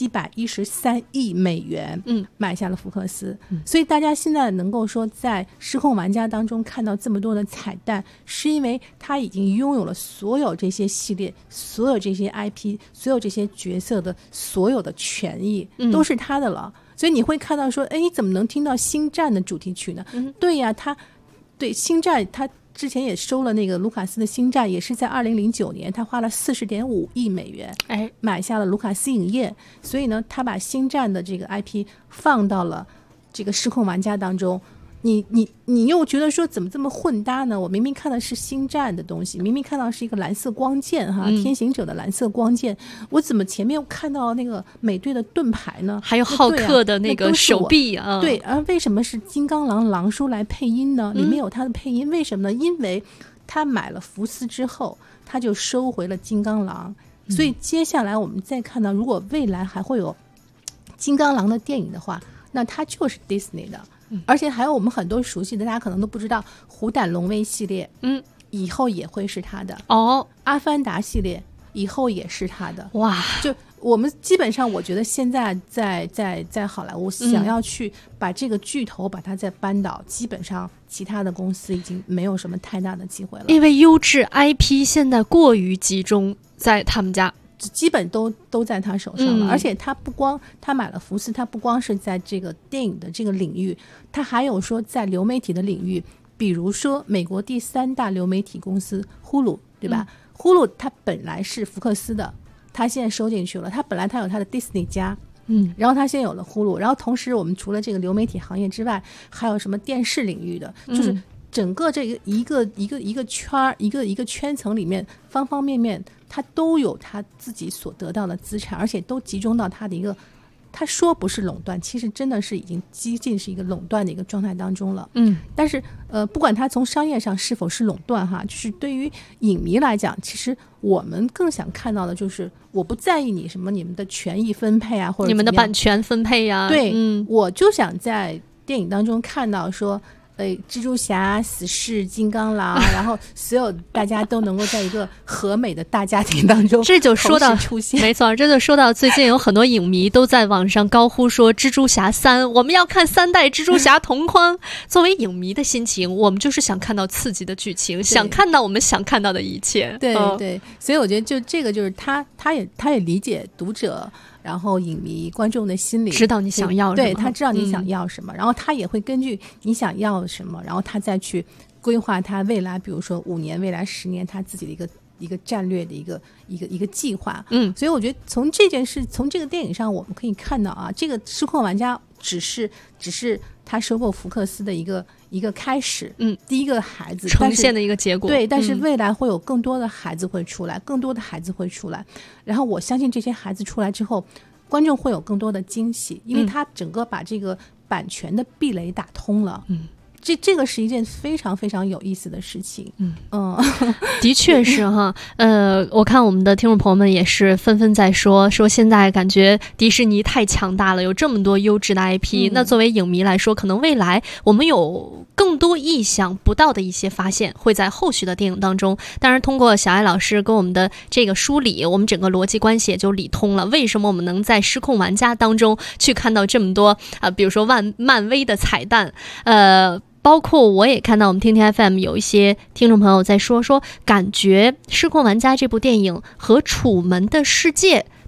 713亿美元买下了福克斯。所以大家现在能够说在失控玩家当中看到这么多的彩蛋，是因为他已经拥有了所有这些系列，所有这些 IP， 所有这些角色的所有的权益都是他的了。所以你会看到说，哎，你怎么能听到星战的主题曲呢？对呀，他对星战他之前也收了那个卢卡斯的星战，也是在2009年他花了40.5亿美元买下了卢卡斯影业。所以呢，他把星战的这个 IP 放到了这个失控玩家当中。你又觉得说怎么这么混搭呢？我明明看的是星战的东西，明明看到是一个蓝色光剑哈，天行者的蓝色光剑，我怎么前面又看到那个美队的盾牌呢？ 还有浩克的那个手臂啊？ 对，而为什么是金刚狼狼叔来配音呢？里面有他的配音，为什么呢？因为他买了福斯之后，他就收回了金刚狼，所以接下来我们再看到，如果未来还会有金刚狼的电影的话，那它就是 Disney 的。而且还有我们很多熟悉的，大家可能都不知道，虎胆龙威系列，以后也会是他的哦。阿凡达系列以后也是他的。哇！就我们基本上，我觉得现在在好莱坞想要去把这个巨头把它再扳倒，基本上其他的公司已经没有什么太大的机会了。 因为优质 IP 现在过于集中在他们家。 基本都在他手上了，而且他不光他买了福斯，他不光是在这个电影的这个领域，他还有说在流媒体的领域，比如说美国第3大流媒体公司 Hulu， 对吧？Hulu 它本来是福克斯的，他现在收进去了，他本来他有他的 Disney 家，然后他现在有了 Hulu， 然后同时我们除了这个流媒体行业之外，还有什么电视领域的，就是整个这个一个圈一个圈层里面，方方面面他都有他自己所得到的资产，而且都集中到他的一个，他说不是垄断，其实真的是已经接近是一个垄断的一个状态当中了。但是不管他从商业上是否是垄断哈，就是对于影迷来讲，其实我们更想看到的就是我不在意你什么你们的权益分配啊，或者你们的版权分配啊， 对，我就想在电影当中看到说蜘蛛侠、死侍、金刚狼，然后所有大家都能够在一个和美的大家庭当中这就说到出现， 没错，这就说到最近有很多影迷都在网上高呼说蜘蛛侠3，我们要看3代蜘蛛侠同框。作为影迷的心情，我们就是想看到刺激的剧情，想看到我们想看到的一切。 对对，所以我觉得就这个就是他也理解读者，然后影迷观众的心理， 知道你想要什么， 对，他知道你想要什么，然后他也会根据你想要什么，然后他再去规划他未来，比如说5年、未来10年他自己的一个战略的一个计划。所以我觉得从这件事，从这个电影上我们可以看到啊，这个失控玩家只是他收购福克斯的一个开始，第一个孩子呈现的一个结果。 对，但是未来会有更多的孩子会出来，更多的孩子会出来，然后我相信这些孩子出来之后，观众会有更多的惊喜，因为他整个把这个版权的壁垒打通了。这个是一件非常非常有意思的事情。 的确是哈。我看我们的听众朋友们也是纷纷在说现在感觉迪士尼太强大了，有这么多优质的 IP。那作为影迷来说，可能未来我们有更多意想不到的一些发现，会在后续的电影当中。当然，通过小艾老师跟我们的这个梳理，我们整个逻辑关系也就理通了。为什么我们能在失控玩家当中去看到这么多比如说漫威的彩蛋，包括我也看到我们听听 FM 有一些听众朋友在说感觉《失控玩家》这部电影和《楚门的世界》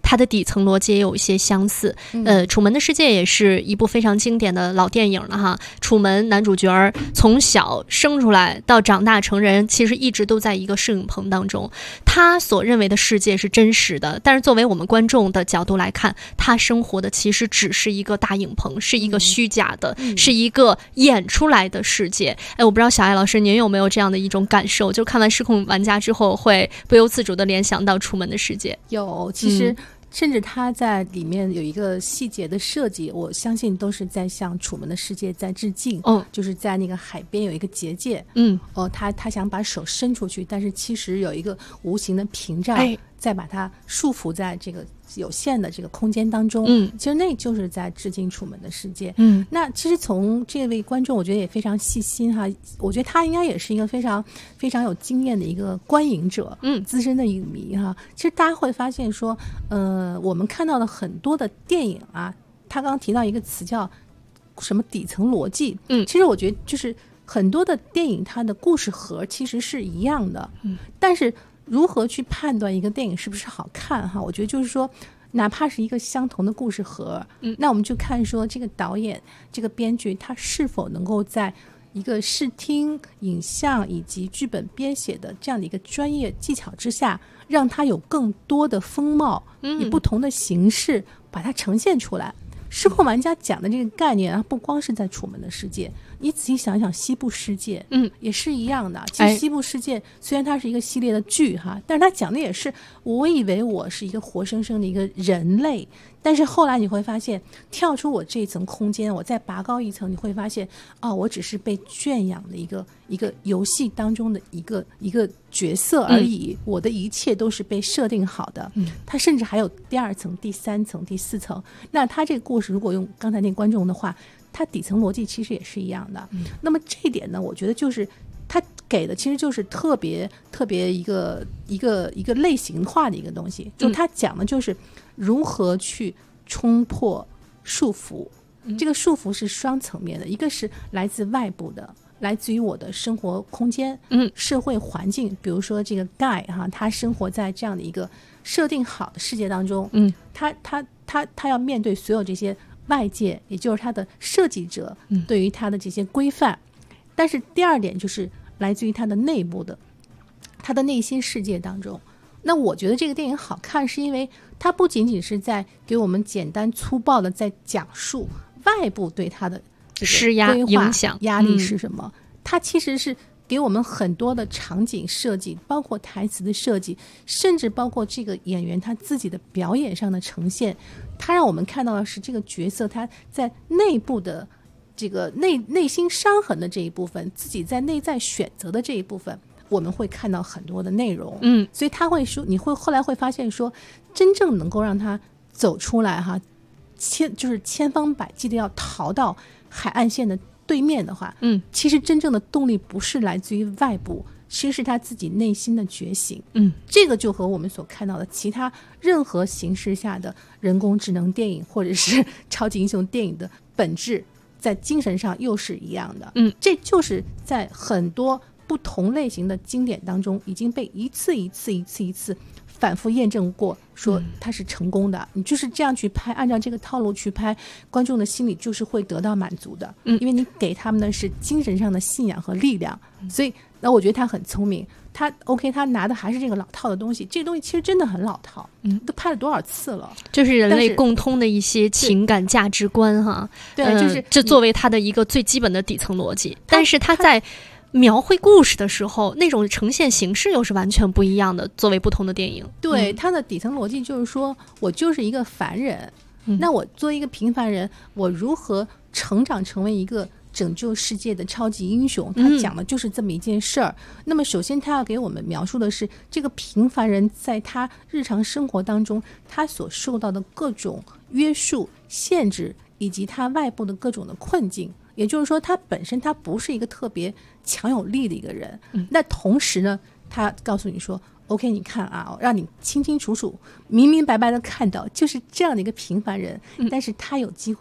它的底层逻辑也有一些相似。楚门的世界也是一部非常经典的老电影了哈。楚门男主角从小生出来到长大成人，其实一直都在一个摄影棚当中，他所认为的世界是真实的，但是作为我们观众的角度来看，他生活的其实只是一个大影棚，是一个虚假的，是一个演出来的世界。我不知道小艾老师您有没有这样的一种感受，就看完失控玩家之后会不由自主的联想到楚门的世界？ 有，其实甚至他在里面有一个细节的设计，我相信都是在向楚门的世界在致敬。就是在那个海边有一个结界，他想把手伸出去，但是其实有一个无形的屏障，再把它束缚在这个有限的这个空间当中。其实那就是在致敬楚门的世界。那其实从这位观众我觉得也非常细心哈，我觉得他应该也是一个非常非常有经验的一个观影者，资深的影迷哈。其实大家会发现说我们看到的很多的电影啊，他刚刚提到一个词叫什么底层逻辑，其实我觉得就是很多的电影它的故事核其实是一样的，但是如何去判断一个电影是不是好看哈？我觉得就是说，哪怕是一个相同的故事盒，那我们就看说这个导演、这个编剧他是否能够在一个视听、影像以及剧本编写的这样的一个专业技巧之下，让它有更多的风貌，以不同的形式把它呈现出来。失控玩家讲的这个概念啊，不光是在楚门的世界，你仔细想想西部世界，也是一样的。其实西部世界虽然它是一个系列的剧哈，但是它讲的也是我以为我是一个活生生的一个人类，但是后来你会发现跳出我这一层空间，我再拔高一层，你会发现我只是被圈养的一个游戏当中的一个角色而已，我的一切都是被设定好的。它甚至还有第二层、第三层、第四层。那它这个故事如果用刚才那观众的话，它底层逻辑其实也是一样的。那么这一点呢，我觉得就是它给的其实就是特别一个类型化的一个东西，就它讲的就是如何去冲破束缚。这个束缚是双层面的，一个是来自外部的，来自于我的生活空间，社会环境，比如说这个 Guy 哈，他生活在这样的一个设定好的世界当中，他要面对所有这些外界，也就是他的设计者对于他的这些规范。但是第二点就是来自于他的内部的，他的内心世界当中。那我觉得这个电影好看，是因为它不仅仅是在给我们简单粗暴的在讲述外部对他的这个施压、影响、 压力是什么，它其实是给我们很多的场景设计，包括台词的设计，甚至包括这个演员他自己的表演上的呈现。他让我们看到的是这个角色他在内部的这个内心伤痕的这一部分，自己在内在选择的这一部分，我们会看到很多的内容。所以他会说，你会后来会发现说，真正能够让他走出来哈，就是千方百计的要逃到海岸线的对面的话，其实真正的动力不是来自于外部，其实是他自己内心的觉醒。这个就和我们所看到的其他任何形式下的人工智能电影或者是超级英雄电影的本质在精神上又是一样的。这就是在很多不同类型的经典当中已经被一次反复验证过，说它是成功的。你就是这样去拍，按照这个套路去拍，观众的心里就是会得到满足的。因为你给他们的是精神上的信仰和力量。所以那我觉得他很聪明，他拿的还是这个老套的东西，这个东西其实真的很老套，都拍了多少次了， 就是人类共通的一些情感价值观哈。 对，就是这作为他的一个最基本的底层逻辑，但是他在描绘故事的时候，那种呈现形式又是完全不一样的。作为不同的电影， 对，它的底层逻辑就是说，我就是一个凡人，那我作为一个平凡人，我如何成长成为一个拯救世界的超级英雄？他讲的就是这么一件事儿。那么，首先他要给我们描述的是这个平凡人在他日常生活当中，他所受到的各种约束、限制，以及他外部的各种的困境。也就是说，他本身他不是一个特别强有力的一个人。那同时呢，他告诉你说 OK， 你看啊，让你清清楚楚明明白白的看到就是这样的一个平凡人，但是他有机会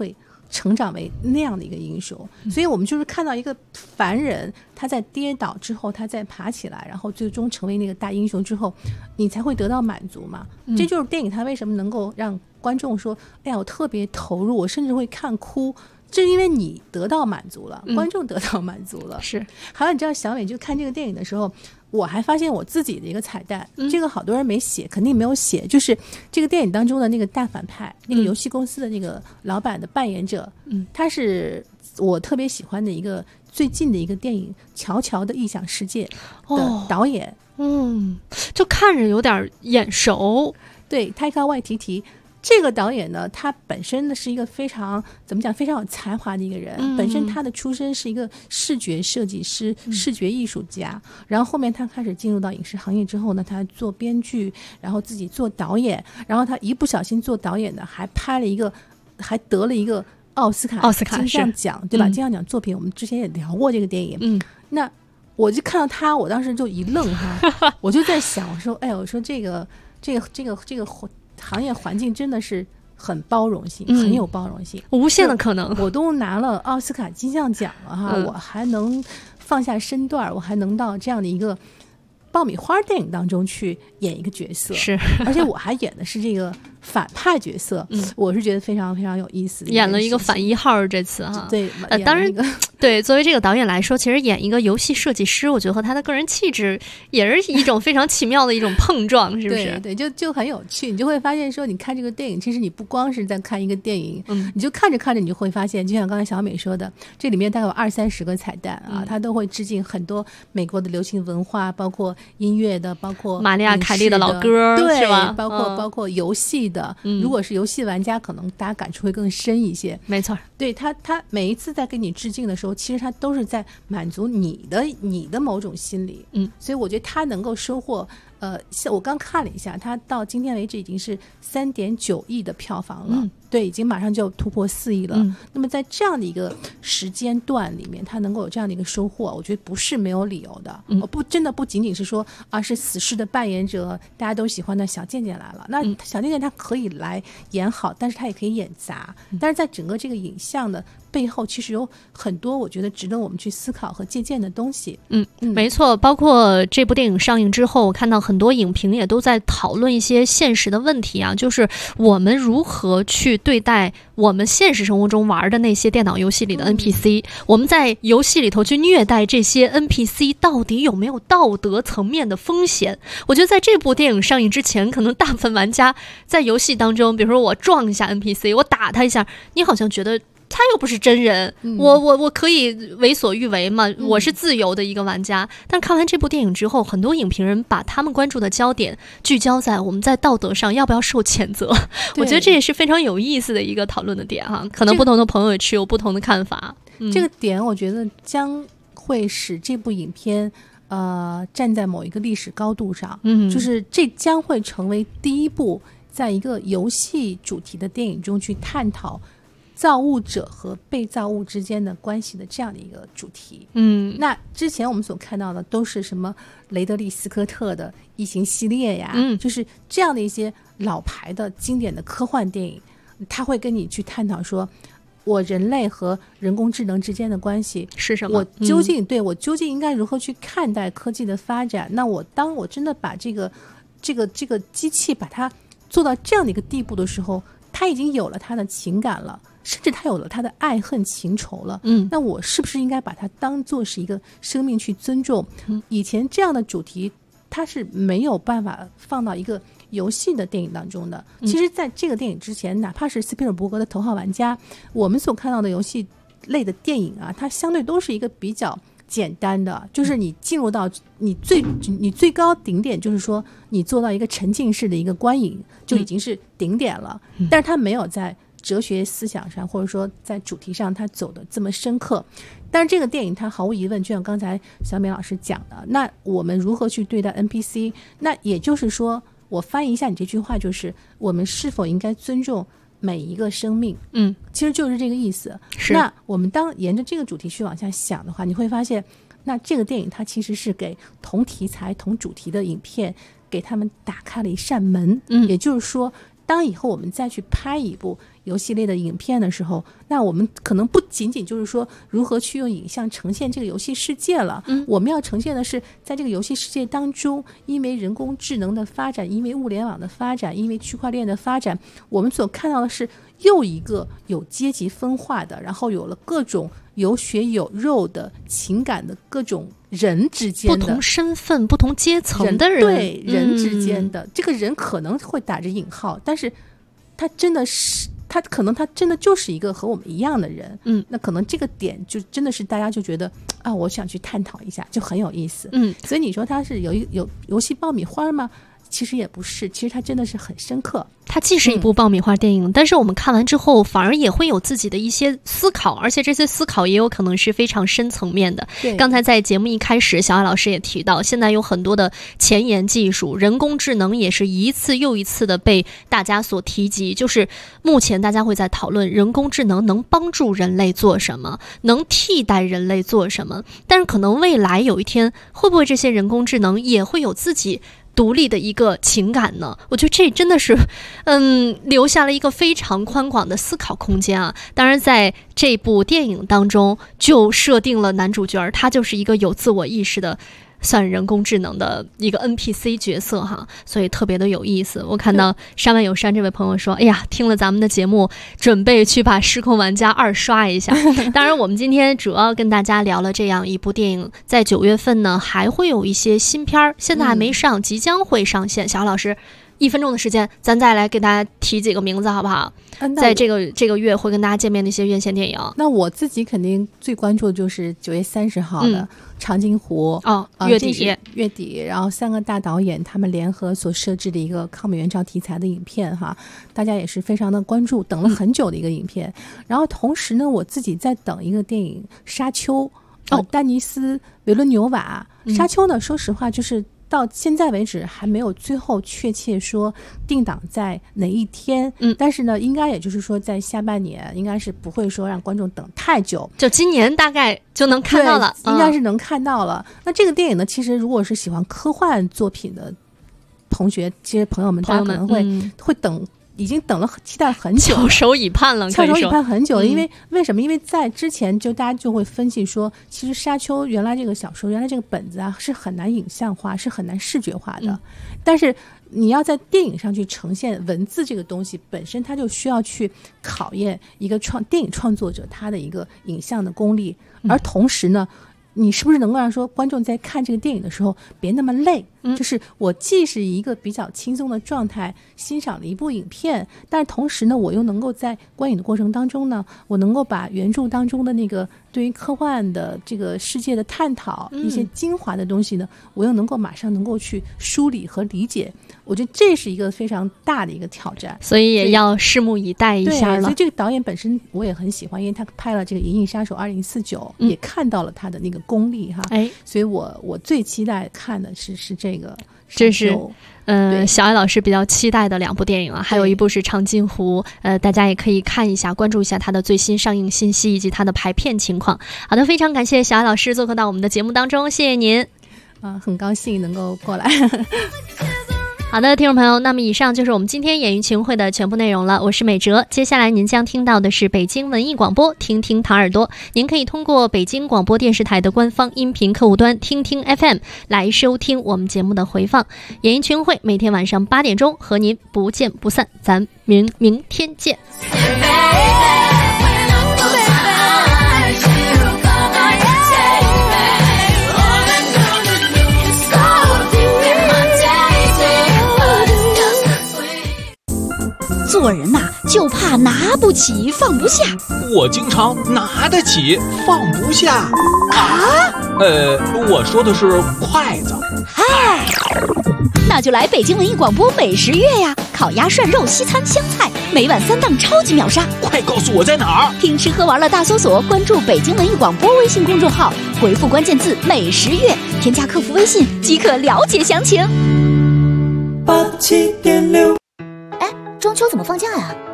成长为那样的一个英雄。所以我们就是看到一个凡人，他在跌倒之后，他再爬起来，然后最终成为那个大英雄之后，你才会得到满足嘛。这就是电影它为什么能够让观众说，哎呀，我特别投入，我甚至会看哭。这是因为你得到满足了，观众得到满足了。 是。 还有你知道，小美就看这个电影的时候，我还发现我自己的一个彩蛋，这个好多人没写，肯定没有写，就是这个电影当中的那个大反派，那个游戏公司的那个老板的扮演者，他是我特别喜欢的一个最近的一个电影《乔乔的异想世界》的导演。 就看着有点眼熟。 对，泰卡外提提。这个导演呢，他本身呢是一个非常怎么讲，非常有才华的一个人。本身他的出身是一个视觉设计师、视觉艺术家，然后后面他开始进入到影视行业之后呢，他做编剧，然后自己做导演，然后他一不小心做导演呢，还得了一个奥斯卡金像奖，对吧？金像奖作品我们之前也聊过这个电影。那我就看到他，我当时就一愣哈，我就在想，我说，哎，我说这个行业环境真的是很包容性，很有包容性， 无限的可能。 我都拿了奥斯卡金像奖了哈，我还能放下身段，我还能到这样的一个爆米花电影当中去演一个角色， 是， 而且我还演的是这个反派角色，我是觉得非常非常有意思的。 演了一个反1号这次哈， 对， 当然对，作为这个导演来说，其实演一个游戏设计师，我觉得和他的个人气质也是一种非常奇妙的一种碰撞，是不是？ 对，就很有趣。你就会发现说，你看这个电影，其实你不光是在看一个电影，你就看着看着，你就会发现，就像刚才小美说的，这里面大概有20-30个彩蛋啊，它都会致敬很多美国的流行文化，包括音乐的，包括玛丽亚·凯莉的老歌， 对， 是吧？ 包括游戏的。如果是游戏玩家，可能大家感触会更深一些。 没错， 对他每一次在给你致敬的时候，其实他都是在满足你的某种心理。所以我觉得他能够收获。我刚看了一下，他到今天为止已经是3.9亿的票房了，对，已经马上就突破4亿了。那么在这样的一个时间段里面，他能够有这样的一个收获，我觉得不是没有理由的。真的不仅仅是说啊，是死侍的扮演者，大家都喜欢的小贱贱来了。那小贱贱他可以来演好，但是他也可以演砸。但是在整个这个影像的背后，其实有很多我觉得值得我们去思考和借鉴的东西。 没错，包括这部电影上映之后，我看到很多影评也都在讨论一些现实的问题啊，就是我们如何去对待我们现实生活中玩的那些电脑游戏里的 NPC，我们在游戏里头去虐待这些 NPC， 到底有没有道德层面的风险？我觉得在这部电影上映之前，可能大部分玩家在游戏当中，比如说我撞一下 NPC， 我打他一下，你好像觉得他又不是真人，我可以为所欲为嘛，我是自由的一个玩家。但看完这部电影之后，很多影评人把他们关注的焦点聚焦在我们在道德上要不要受谴责。我觉得这也是非常有意思的一个讨论的点哈，可能不同的朋友也持有不同的看法。 这个点我觉得将会使这部影片站在某一个历史高度上，就是这将会成为第一部在一个游戏主题的电影中去探讨造物者和被造物之间的关系的这样的一个主题。那之前我们所看到的都是什么雷德利·斯科特的异形系列呀，就是这样的一些老牌的经典的科幻电影，他会跟你去探讨说我人类和人工智能之间的关系是什么， 我究竟应该如何去看待科技的发展。那当我真的把这个机器把它做到这样的一个地步的时候，它已经有了它的情感了，甚至它有了它的爱恨情仇了。那我是不是应该把它当作是一个生命去尊重？以前这样的主题它是没有办法放到一个游戏的电影当中的。其实在这个电影之前，哪怕是斯皮尔伯格的头号玩家，我们所看到的游戏类的电影啊，它相对都是一个比较简单的，就是你进入到你最高顶点，就是说你做到一个沉浸式的一个观影就已经是顶点了。但是它没有在哲学思想上或者说在主题上它走的这么深刻。但是这个电影它毫无疑问就像刚才小美老师讲的，那我们如何去对待 NPC， 那也就是说我翻译一下你这句话，就是我们是否应该尊重每一个生命。其实就是这个意思。那我们当沿着这个主题去往下想的话，你会发现那这个电影它其实是给同题材同主题的影片给他们打开了一扇门。也就是说当以后我们再去拍一部游戏类的影片的时候，那我们可能不仅仅就是说如何去用影像呈现这个游戏世界了，我们要呈现的是在这个游戏世界当中，因为人工智能的发展，因为物联网的发展，因为区块链的发展，我们所看到的是又一个有阶级分化的，然后有了各种有血有肉的情感的各种人之间的不同身份不同阶层的人， 对人之间的，这个人可能会打着引号，但是他真的是他可能他真的就是一个和我们一样的人，那可能这个点就真的是大家就觉得啊，我想去探讨一下，就很有意思。所以你说他是有游戏爆米花吗？其实也不是，其实它真的是很深刻。 它既是一部爆米花电影，但是我们看完之后反而也会有自己的一些思考，而且这些思考也有可能是非常深层面的。刚才在节目一开始，小艾老师也提到，现在有很多的前沿技术，人工智能也是一次又一次的被大家所提及，就是目前大家会在讨论人工智能能帮助人类做什么，能替代人类做什么，但是可能未来有一天，会不会这些人工智能也会有自己独立的一个情感呢？我觉得这真的是留下了一个非常宽广的思考空间啊。当然在这部电影当中就设定了男主角他就是一个有自我意识的算人工智能的一个 NPC 角色哈，所以特别的有意思。我看到山外有山这位朋友说，哎呀，听了咱们的节目准备去把失控玩家2刷一下。当然我们今天主要跟大家聊了这样一部电影，在9月份呢还会有一些新片，现在还没上，即将会上线。小老师1分钟的时间，咱再来给大家提几个名字好不好？在这个月会跟大家见面的一些院线电影。 那我自己肯定最关注的就是9月30号的长津湖，月底，然后3个大导演他们联合所设置的一个抗美援朝题材的影片哈，大家也是非常的关注，等了很久的一个影片。然后同时呢，我自己在等一个电影《沙丘》，丹尼斯·维伦纽瓦。沙丘呢，说实话就是到现在为止还没有最后确切说定档在哪一天，但是呢，应该也就是说在下半年，应该是不会说让观众等太久， 就今年大概就能看到了， 应该是能看到了。那这个电影呢，其实如果是喜欢科幻作品的同学，这些朋友们，大家可能会等。已经等了期待很久， 翘首以盼了， 翘首以盼很久了。因为为什么？因为在之前就大家就会分析说，其实沙丘原来这个小说，原来这个本子啊是很难影像化，是很难视觉化的。但是你要在电影上去呈现文字这个东西本身，它就需要去考验一个电影创作者他的一个影像的功力，而同时呢，你是不是能够让说观众在看这个电影的时候别那么累？就是我既是一个比较轻松的状态欣赏了一部影片，但是同时呢，我又能够在观影的过程当中呢，我能够把原著当中的那个对于科幻的这个世界的探讨，一些精华的东西呢，我又能够马上能够去梳理和理解。我觉得这是一个非常大的一个挑战， 所以也要拭目以待一下了。 所以这个导演本身我也很喜欢，因为他拍了这个《银翼杀手2049》，也看到了他的那个功力哈。所以我最期待看的是这个， 这是小艾老师比较期待的2部电影啊，还有一部是《长津湖》，大家也可以看一下，关注一下它的最新上映信息以及它的排片情况。好的，非常感谢小艾老师做客到我们的节目当中，谢谢您。 很高兴能够过来。 好的，听众朋友，那么以上就是我们今天演艺群会的全部内容了。我是美哲，接下来您将听到的是北京文艺广播，听听唐耳朵。您可以通过北京广播电视台的官方音频客户端听听 FM 来收听我们节目的回放。演艺群会每天晚上8点钟和您不见不散，咱明天见。 做人呐，就怕拿不起放不下。 我经常拿得起放不下啊。 我说的是筷子。 嗨，那就来北京文艺广播美食月呀！烤鸭、涮肉、西餐、湘菜，每晚3档超级秒杀。 快告诉我在哪儿！ 听吃喝玩乐大搜索，关注北京文艺广播微信公众号，回复关键字“美食月”，添加客服微信即可了解详情。 87.6。 中秋怎么放假呀？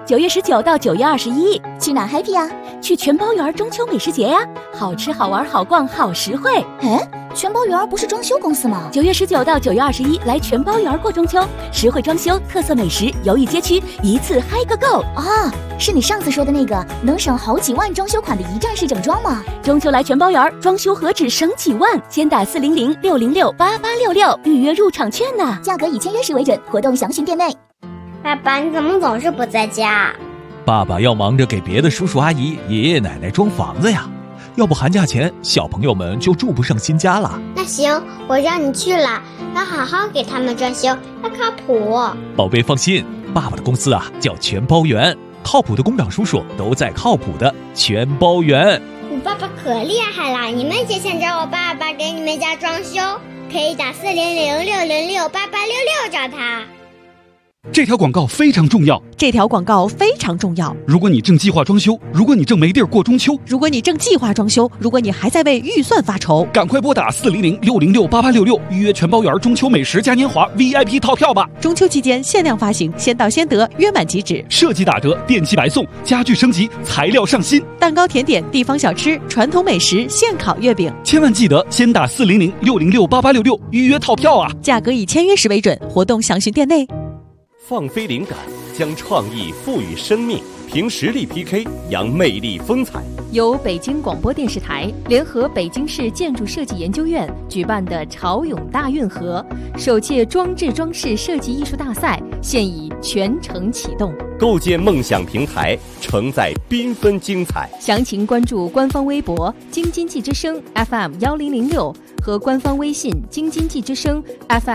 9月19到9月21，去哪 happy 啊？去全包园中秋美食节呀，好吃好玩好逛好实惠。 全包园不是装修公司吗 ？9月19到9月21来全包园过中秋，实惠装修，特色美食，游艺街区，一次嗨个够啊！是你上次说的那个能省好几万装修款的一站式整装吗？ 中秋来全包园，装修何止省几万？先打400-606-8866预约入场券呢， 价格以签约时为准，活动详询店内。 爸爸，你怎么总是不在家？ 爸爸要忙着给别的叔叔阿姨、爷爷奶奶装房子呀，要不寒假前小朋友们就住不上新家了。 那行，我让你去了，要好好给他们装修，要靠谱。 宝贝放心，爸爸的公司啊叫全包园，靠谱的工长叔叔都在靠谱的全包园。 我爸爸可厉害了，你们也想找我爸爸给你们家装修，可以打400-606-8866找他。 这条广告非常重要。 这条广告非常重要。 如果你正计划装修，如果你正没地儿过中秋， 如果你正计划装修，如果你还在为预算发愁， 赶快拨打400-606-8866预约全包园中秋美食嘉年华 VIP 套票吧。 中秋期间限量发行，先到先得，约满即止。 设计打折，电器白送，家具升级，材料上新， 蛋糕、甜点、地方小吃、传统美食、现烤月饼。 千万记得先打400-606-8866预约套票啊！ 价格以签约时为准，活动详询店内。 放飞灵感，将创意赋予生命，凭实力 PK， 扬魅力风采。 由北京广播电视台联合北京市建筑设计研究院举办的潮涌大运河首届装置装饰设计艺术大赛现已全程启动， 构建梦想平台，承载缤纷精彩。 详情关注官方微博京津冀之声 FM1006 和官方微信京津冀之声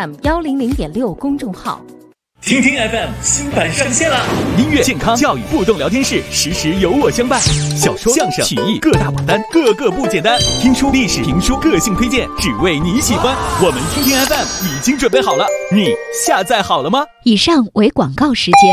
FM100.6 公众号。 听听 FM 新版上线了，音乐、健康、教育、互动聊天室，时时有我相伴。小说、相声、曲艺各大榜单，个个不简单。听书、历史、评书，个性推荐，只为你喜欢。我们听听 FM 已经准备好了，你下载好了吗？ 以上为广告时间。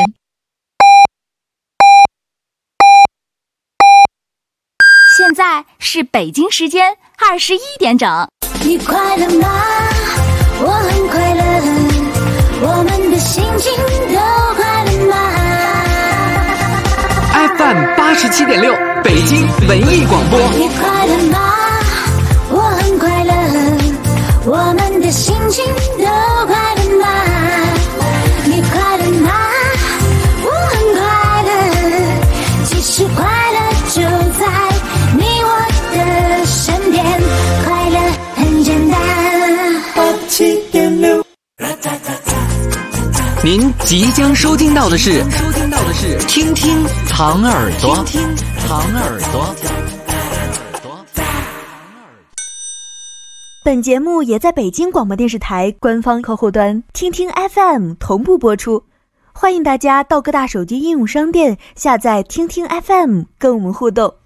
现在是北京时间21点整。 你快乐吗？我很快乐。我们的心情都快乐吗 ？FM 87.6，北京文艺广播。 你快乐吗？我很快乐。我们的心情都快乐吗？你快乐吗？我很快乐。其实快乐就在你我的身边，快乐很简单。87.6。 您即将收听到的是听听糖耳朵，听听糖耳朵。 本节目也在北京广播电视台官方客户端听听 FM 同步播出，欢迎大家到各大手机应用商店下载听听 FM 跟我们互动。